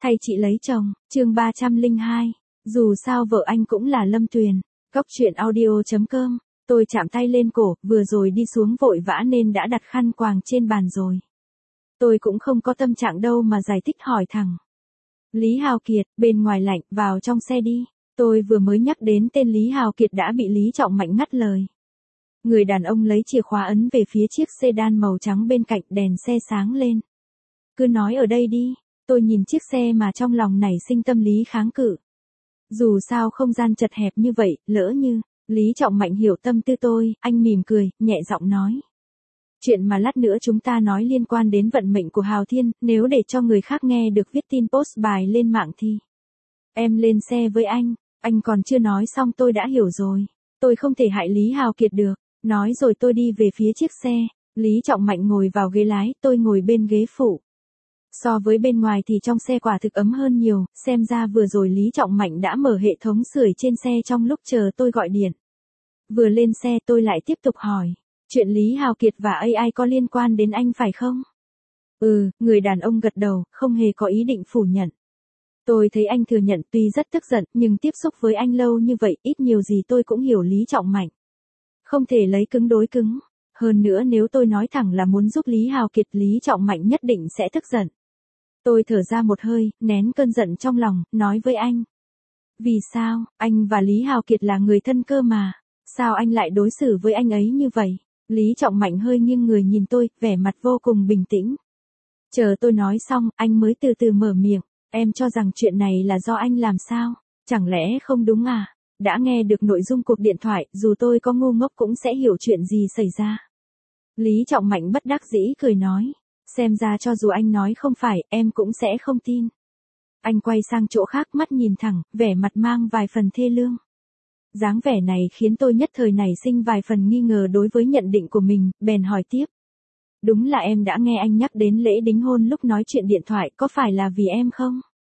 Thay chị lấy chồng, chương 302. Dù sao vợ anh cũng là Lâm Tuyền. Góc truyện audio.com. Tôi chạm tay lên cổ, vừa rồi đi xuống vội vã nên đã đặt khăn quàng trên bàn rồi. Tôi cũng không có tâm trạng đâu mà giải thích hỏi thẳng. Lý Hào Kiệt, bên ngoài lạnh, vào trong xe đi. Tôi vừa mới nhắc đến tên Lý Hào Kiệt đã bị Lý Trọng Mạnh ngắt lời. Người đàn ông lấy chìa khóa ấn về phía chiếc sedan màu trắng bên cạnh, đèn xe sáng lên. Cứ nói ở đây đi. Tôi nhìn chiếc xe mà trong lòng nảy sinh tâm lý kháng cự. Dù sao không gian chật hẹp như vậy, lỡ như, Lý Trọng Mạnh hiểu tâm tư tôi, anh mỉm cười, nhẹ giọng nói. Chuyện mà lát nữa chúng ta nói liên quan đến vận mệnh của Hào Thiên, nếu để cho người khác nghe được viết tin post bài lên mạng thì. Em lên xe với anh còn chưa nói xong tôi đã hiểu rồi. Tôi không thể hại Lý Hào Kiệt được. Nói rồi tôi đi về phía chiếc xe, Lý Trọng Mạnh ngồi vào ghế lái, tôi ngồi bên ghế phụ. So với bên ngoài thì trong xe quả thực ấm hơn nhiều, xem ra vừa rồi Lý Trọng Mạnh đã mở hệ thống sưởi trên xe trong lúc chờ tôi gọi điện. Vừa lên xe tôi lại tiếp tục hỏi, chuyện Lý Hào Kiệt và AI có liên quan đến anh phải không? Người đàn ông gật đầu, không hề có ý định phủ nhận. Tôi thấy anh thừa nhận tuy rất tức giận, nhưng tiếp xúc với anh lâu như vậy, ít nhiều gì tôi cũng hiểu Lý Trọng Mạnh. Không thể lấy cứng đối cứng. Hơn nữa nếu tôi nói thẳng là muốn giúp Lý Hào Kiệt, Lý Trọng Mạnh nhất định sẽ tức giận. Tôi thở ra một hơi, nén cơn giận trong lòng, nói với anh. Vì sao, anh và Lý Hào Kiệt là người thân cơ mà. Sao anh lại đối xử với anh ấy như vậy? Lý Trọng Mạnh hơi nghiêng người nhìn tôi, vẻ mặt vô cùng bình tĩnh. Chờ tôi nói xong, anh mới từ từ mở miệng. Em cho rằng chuyện này là do anh làm sao? Chẳng lẽ không đúng à? Đã nghe được nội dung cuộc điện thoại, dù tôi có ngu ngốc cũng sẽ hiểu chuyện gì xảy ra. Lý Trọng Mạnh bất đắc dĩ cười nói. Xem ra cho dù anh nói không phải, em cũng sẽ không tin. Anh quay sang chỗ khác, mắt nhìn thẳng, vẻ mặt mang vài phần thê lương. Dáng vẻ này khiến tôi nhất thời nảy sinh vài phần nghi ngờ đối với nhận định của mình, bèn hỏi tiếp. Đúng là em đã nghe anh nhắc đến lễ đính hôn lúc nói chuyện điện thoại, có phải là vì em không?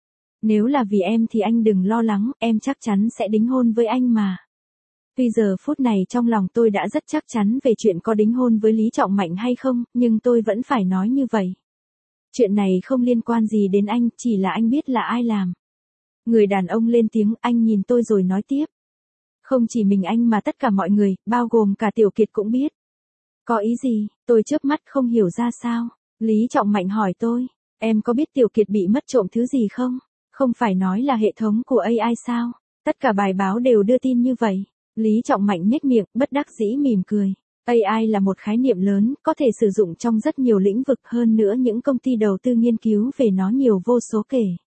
Nếu là vì em thì anh đừng lo lắng, em chắc chắn sẽ đính hôn với anh mà. Tuy giờ phút này trong lòng tôi đã rất chắc chắn về chuyện có đính hôn với Lý Trọng Mạnh hay không, nhưng tôi vẫn phải nói như vậy. Chuyện này không liên quan gì đến anh, chỉ là anh biết là ai làm. Người đàn ông lên tiếng, anh nhìn tôi rồi nói tiếp. Không chỉ mình anh mà tất cả mọi người, bao gồm cả Tiểu Kiệt cũng biết. Có ý gì? Tôi chớp mắt không hiểu ra sao. Lý Trọng Mạnh hỏi tôi, em có biết Tiểu Kiệt bị mất trộm thứ gì không? Không phải nói là hệ thống của AI sao? Tất cả bài báo đều đưa tin như vậy. Lý Trọng Mạnh nhếch miệng, bất đắc dĩ mỉm cười. AI là một khái niệm lớn, có thể sử dụng trong rất nhiều lĩnh vực, hơn nữa những công ty đầu tư nghiên cứu về nó nhiều vô số kể.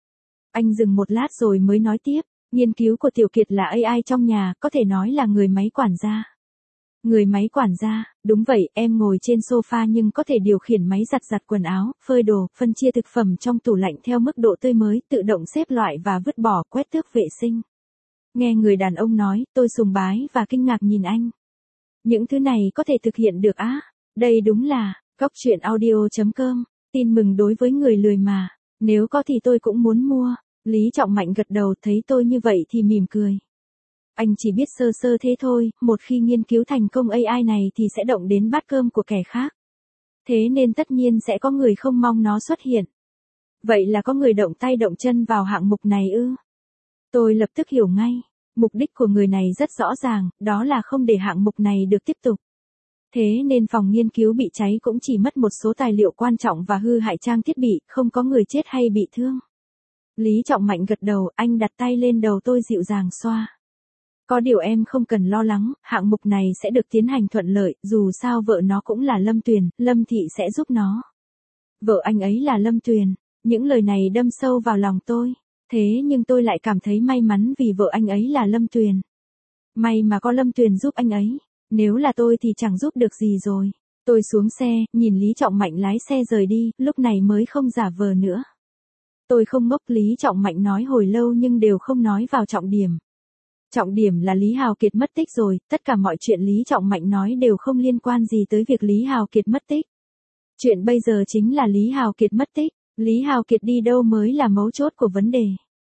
Anh dừng một lát rồi mới nói tiếp, nghiên cứu của Tiểu Kiệt là AI trong nhà, có thể nói là người máy quản gia. Người máy quản gia, đúng vậy, em ngồi trên sofa nhưng có thể điều khiển máy giặt quần áo, phơi đồ, phân chia thực phẩm trong tủ lạnh theo mức độ tươi mới, tự động xếp loại và vứt bỏ, quét tước vệ sinh. Nghe người đàn ông nói, tôi sùng bái và kinh ngạc nhìn anh. Những thứ này có thể thực hiện được á? Đây đúng là, góc truyện audio.com, tin mừng đối với người lười mà. Nếu có thì tôi cũng muốn mua. Lý Trọng Mạnh gật đầu, thấy tôi như vậy thì mỉm cười. Anh chỉ biết sơ sơ thế thôi, một khi nghiên cứu thành công AI này thì sẽ động đến bát cơm của kẻ khác. Thế nên tất nhiên sẽ có người không mong nó xuất hiện. Vậy là có người động tay động chân vào hạng mục này ư? Tôi lập tức hiểu ngay. Mục đích của người này rất rõ ràng, đó là không để hạng mục này được tiếp tục. Thế nên phòng nghiên cứu bị cháy cũng chỉ mất một số tài liệu quan trọng và hư hại trang thiết bị, không có người chết hay bị thương. Lý Trọng Mạnh gật đầu, anh đặt tay lên đầu tôi dịu dàng xoa. Có điều em không cần lo lắng, hạng mục này sẽ được tiến hành thuận lợi, dù sao vợ nó cũng là Lâm Tuyền, Lâm Thị sẽ giúp nó. Vợ anh ấy là Lâm Tuyền, những lời này đâm sâu vào lòng tôi. Thế nhưng tôi lại cảm thấy may mắn vì vợ anh ấy là Lâm Tuyền. May mà có Lâm Tuyền giúp anh ấy, nếu là tôi thì chẳng giúp được gì rồi. Tôi xuống xe, nhìn Lý Trọng Mạnh lái xe rời đi, lúc này mới không giả vờ nữa. Tôi không ngốc, Lý Trọng Mạnh nói hồi lâu nhưng đều không nói vào trọng điểm. Trọng điểm là Lý Hào Kiệt mất tích rồi, tất cả mọi chuyện Lý Trọng Mạnh nói đều không liên quan gì tới việc Lý Hào Kiệt mất tích. Chuyện bây giờ chính là Lý Hào Kiệt mất tích, Lý Hào Kiệt đi đâu mới là mấu chốt của vấn đề.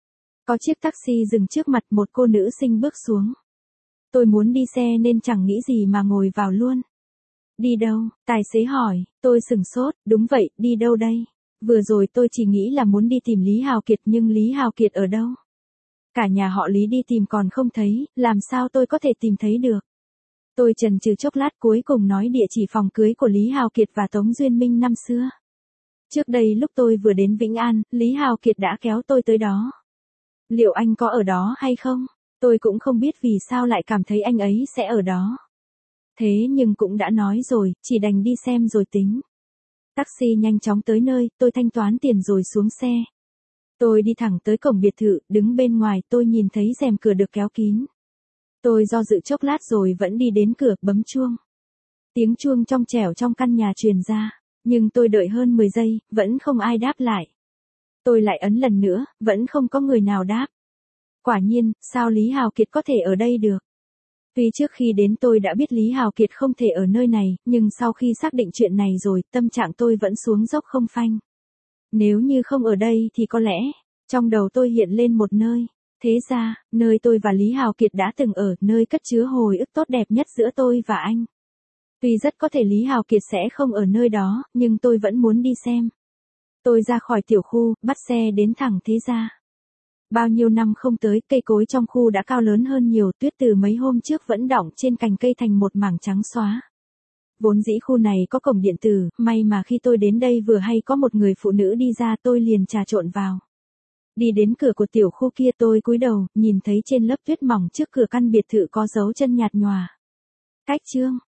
Có chiếc taxi dừng trước mặt, một cô nữ sinh bước xuống. Tôi muốn đi xe nên chẳng nghĩ gì mà ngồi vào luôn. Đi đâu? Tài xế hỏi, tôi sửng sốt, đúng vậy, đi đâu đây? Vừa rồi tôi chỉ nghĩ là muốn đi tìm Lý Hào Kiệt nhưng Lý Hào Kiệt ở đâu? Cả nhà họ Lý đi tìm còn không thấy, làm sao tôi có thể tìm thấy được? Tôi chần chừ chốc lát cuối cùng nói địa chỉ phòng cưới của Lý Hào Kiệt và Tống Duyên Minh năm xưa. Trước đây lúc tôi vừa đến Vĩnh An, Lý Hào Kiệt đã kéo tôi tới đó. Liệu anh có ở đó hay không? Tôi cũng không biết vì sao lại cảm thấy anh ấy sẽ ở đó. Thế nhưng cũng đã nói rồi, chỉ đành đi xem rồi tính. Taxi nhanh chóng tới nơi, tôi thanh toán tiền rồi xuống xe. Tôi đi thẳng tới cổng biệt thự, đứng bên ngoài tôi nhìn thấy rèm cửa được kéo kín. Tôi do dự chốc lát rồi vẫn đi đến cửa, bấm chuông. Tiếng chuông trong trẻo trong căn nhà truyền ra, nhưng tôi đợi hơn 10 giây, vẫn không ai đáp lại. Tôi lại ấn lần nữa, vẫn không có người nào đáp. Quả nhiên, sao Lý Hào Kiệt có thể ở đây được? Tuy trước khi đến tôi đã biết Lý Hào Kiệt không thể ở nơi này, nhưng sau khi xác định chuyện này rồi, tâm trạng tôi vẫn xuống dốc không phanh. Nếu như không ở đây thì có lẽ, trong đầu tôi hiện lên một nơi. Thế ra, nơi tôi và Lý Hào Kiệt đã từng ở, nơi cất chứa hồi ức tốt đẹp nhất giữa tôi và anh. Tuy rất có thể Lý Hào Kiệt sẽ không ở nơi đó, nhưng tôi vẫn muốn đi xem. Tôi ra khỏi tiểu khu, bắt xe đến thẳng Thế Gia. Bao nhiêu năm không tới, cây cối trong khu đã cao lớn hơn nhiều, tuyết từ mấy hôm trước vẫn đọng trên cành cây thành một mảng trắng xóa. Vốn dĩ khu này có cổng điện tử, may mà khi tôi đến đây vừa hay có một người phụ nữ đi ra tôi liền trà trộn vào. Đi đến cửa của tiểu khu kia tôi cúi đầu, nhìn thấy trên lớp tuyết mỏng trước cửa căn biệt thự có dấu chân nhạt nhòa. Cách chương.